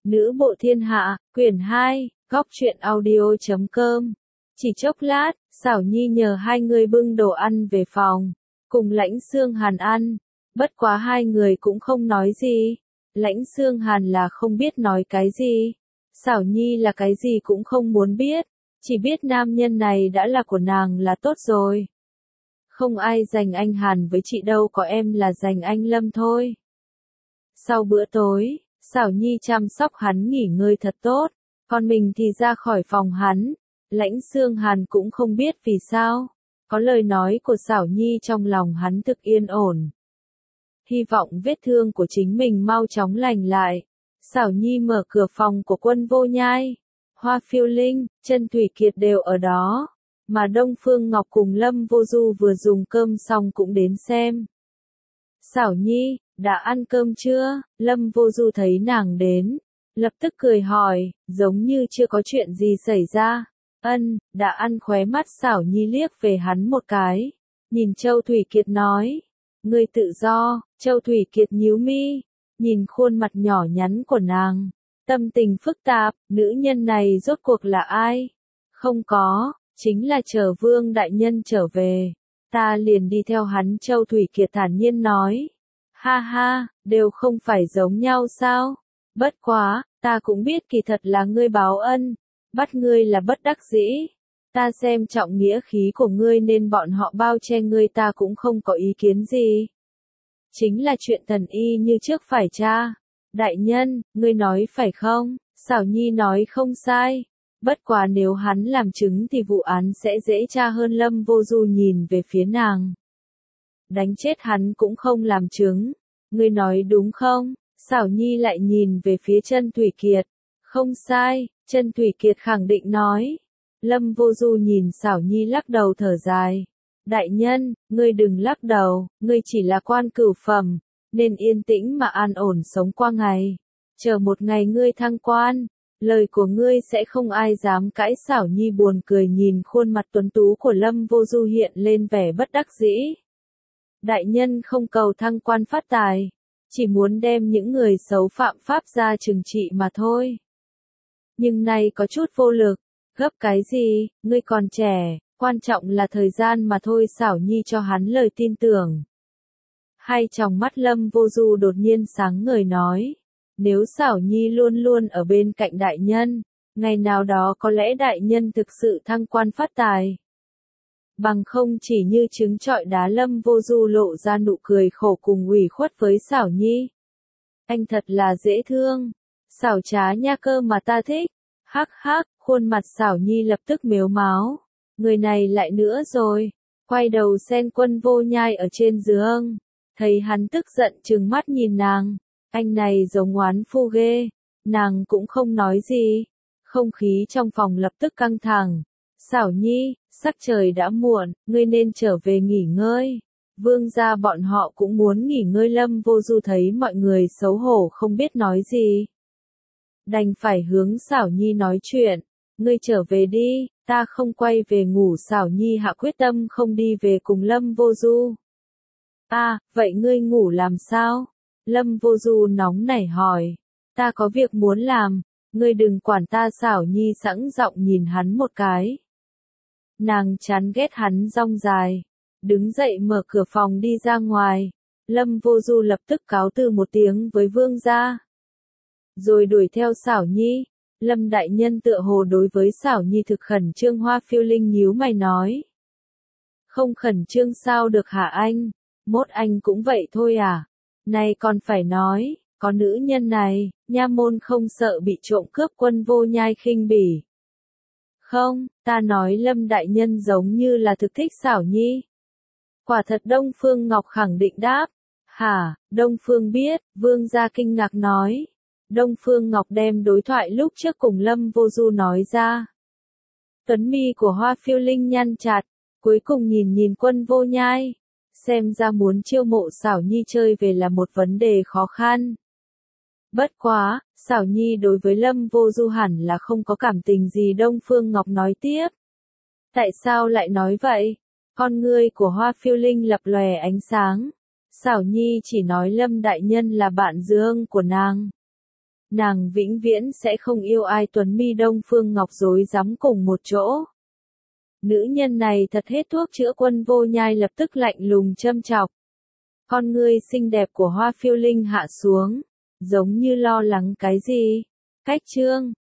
Nữ bộ thiên hạ, quyển 2, góc truyện audio.com. Chỉ chốc lát, Xảo Nhi nhờ hai người bưng đồ ăn về phòng, cùng Lãnh Xương Hàn ăn. Bất quá hai người cũng không nói gì. Lãnh Xương Hàn là không biết nói cái gì. Xảo Nhi là cái gì cũng không muốn biết. Chỉ biết nam nhân này đã là của nàng là tốt rồi. Không ai giành anh Hàn với chị đâu, có em là giành anh Lâm thôi. Sau bữa tối, Xảo Nhi chăm sóc hắn nghỉ ngơi thật tốt, còn mình thì ra khỏi phòng hắn. Lãnh Xương Hàn cũng không biết vì sao, có lời nói của Xảo Nhi trong lòng hắn thực yên ổn. Hy vọng vết thương của chính mình mau chóng lành lại. Xảo Nhi mở cửa phòng của Quân Vô Nhai. Hoa Phiêu Linh, Chân Thủy Kiệt đều ở đó, mà Đông Phương Ngọc cùng Lâm Vô Du vừa dùng cơm xong cũng đến xem. Xảo Nhi, đã ăn cơm chưa? Lâm Vô Du thấy nàng đến, lập tức cười hỏi, giống như chưa có chuyện gì xảy ra. Ân, đã ăn. Khóe mắt Xảo Nhi liếc về hắn một cái, nhìn Châu Thủy Kiệt nói, ngươi tự do. Châu Thủy Kiệt nhíu mi, nhìn khuôn mặt nhỏ nhắn của nàng, tâm tình phức tạp, nữ nhân này rốt cuộc là ai? Không có, chính là chờ Vương đại nhân trở về, ta liền đi theo hắn. Châu Thủy Kiệt thản nhiên nói. Ha ha, đều không phải giống nhau sao? Bất quá, ta cũng biết kỳ thật là ngươi báo ân, bắt ngươi là bất đắc dĩ. Ta xem trọng nghĩa khí của ngươi nên bọn họ bao che ngươi, ta cũng không có ý kiến gì. Chính là chuyện thần y như trước phải tra. Đại nhân, ngươi nói phải không? Xảo Nhi nói không sai. Bất quá nếu hắn làm chứng thì vụ án sẽ dễ tra hơn. Lâm Vô Du nhìn về phía nàng. Đánh chết hắn cũng không làm chứng. Ngươi nói đúng không? Xảo Nhi lại nhìn về phía Chân Thủy Kiệt. Không sai, Chân Thủy Kiệt khẳng định nói. Lâm Vô Du nhìn Xảo Nhi lắc đầu thở dài. Đại nhân, ngươi đừng lắc đầu, ngươi chỉ là quan cửu phẩm, nên yên tĩnh mà an ổn sống qua ngày. Chờ một ngày ngươi thăng quan, lời của ngươi sẽ không ai dám cãi. Xảo Nhi buồn cười nhìn khuôn mặt tuấn tú của Lâm Vô Du hiện lên vẻ bất đắc dĩ. Đại nhân không cầu thăng quan phát tài, chỉ muốn đem những người xấu phạm pháp ra trừng trị mà thôi. Nhưng nay có chút vô lực, gấp cái gì, ngươi còn trẻ, quan trọng là thời gian mà thôi. Xảo Nhi cho hắn lời tin tưởng. Hai tròng mắt Lâm Vô Du đột nhiên sáng ngời nói, nếu Xảo Nhi luôn luôn ở bên cạnh đại nhân, ngày nào đó có lẽ đại nhân thực sự thăng quan phát tài. Bằng không chỉ như trứng trọi đá. Lâm Vô Du lộ ra nụ cười khổ cùng ủy khuất với Xảo Nhi. Anh thật là dễ thương, xảo trá nha, cơ mà ta thích. Hắc hắc, khuôn mặt Xảo Nhi lập tức mếu máo. Người này lại nữa rồi. Quay đầu xem Quân Vô Nhai ở trên giường, thấy hắn tức giận trừng mắt nhìn nàng. Anh này giống oán phu ghê. Nàng cũng không nói gì. Không khí trong phòng lập tức căng thẳng. Xảo Nhi, sắc trời đã muộn, ngươi nên trở về nghỉ ngơi. Vương gia bọn họ cũng muốn nghỉ ngơi. Lâm Vô Du thấy mọi người xấu hổ không biết nói gì, đành phải hướng Xảo Nhi nói chuyện. Ngươi trở về đi, ta không quay về ngủ. Xảo Nhi hạ quyết tâm không đi về cùng Lâm Vô Du. Vậy ngươi ngủ làm sao? Lâm Vô Du nóng nảy hỏi. Ta có việc muốn làm, ngươi đừng quản ta. Xảo Nhi sẵn giọng nhìn hắn một cái. Nàng chán ghét hắn rong dài, đứng dậy mở cửa phòng đi ra ngoài. Lâm Vô Du lập tức cáo từ một tiếng với vương gia, rồi đuổi theo Xảo Nhi. Lâm đại nhân tựa hồ đối với Xảo Nhi thực khẩn trương. Hoa Phiêu Linh nhíu mày nói. Không khẩn trương sao được hả anh? Mốt anh cũng vậy thôi à? Này còn phải nói, có nữ nhân này, nha môn không sợ bị trộm cướp. Quân Vô Nhai khinh bỉ. Không, ta nói Lâm đại nhân giống như là thực thích Xảo Nhi. Quả thật. Đông Phương Ngọc khẳng định đáp. Hả, Đông Phương biết? Vương gia kinh ngạc nói. Đông Phương Ngọc đem đối thoại lúc trước cùng Lâm Vô Du nói ra. Tuấn mi của Hoa Phiêu Linh nhăn chặt, cuối cùng nhìn nhìn Quân Vô Nhai. Xem ra muốn chiêu mộ Xảo Nhi chơi về là một vấn đề khó khăn. Bất quá, Xảo Nhi đối với Lâm Vô Du hẳn là không có cảm tình gì. Đông Phương Ngọc nói tiếp. Tại sao lại nói vậy? Con ngươi của Hoa Phiêu Linh lập lòe ánh sáng. Xảo Nhi chỉ nói Lâm đại nhân là bạn dương của nàng. nàng vĩnh viễn sẽ không yêu ai Tuấn Mi Đông Phương Ngọc dối rắm cùng một chỗ. Nữ nhân này thật hết thuốc chữa. Quân Vô Nhai lập tức lạnh lùng châm chọc. Con ngươi xinh đẹp của Hoa Phiêu Linh hạ xuống, giống như lo lắng cái gì. Cách chương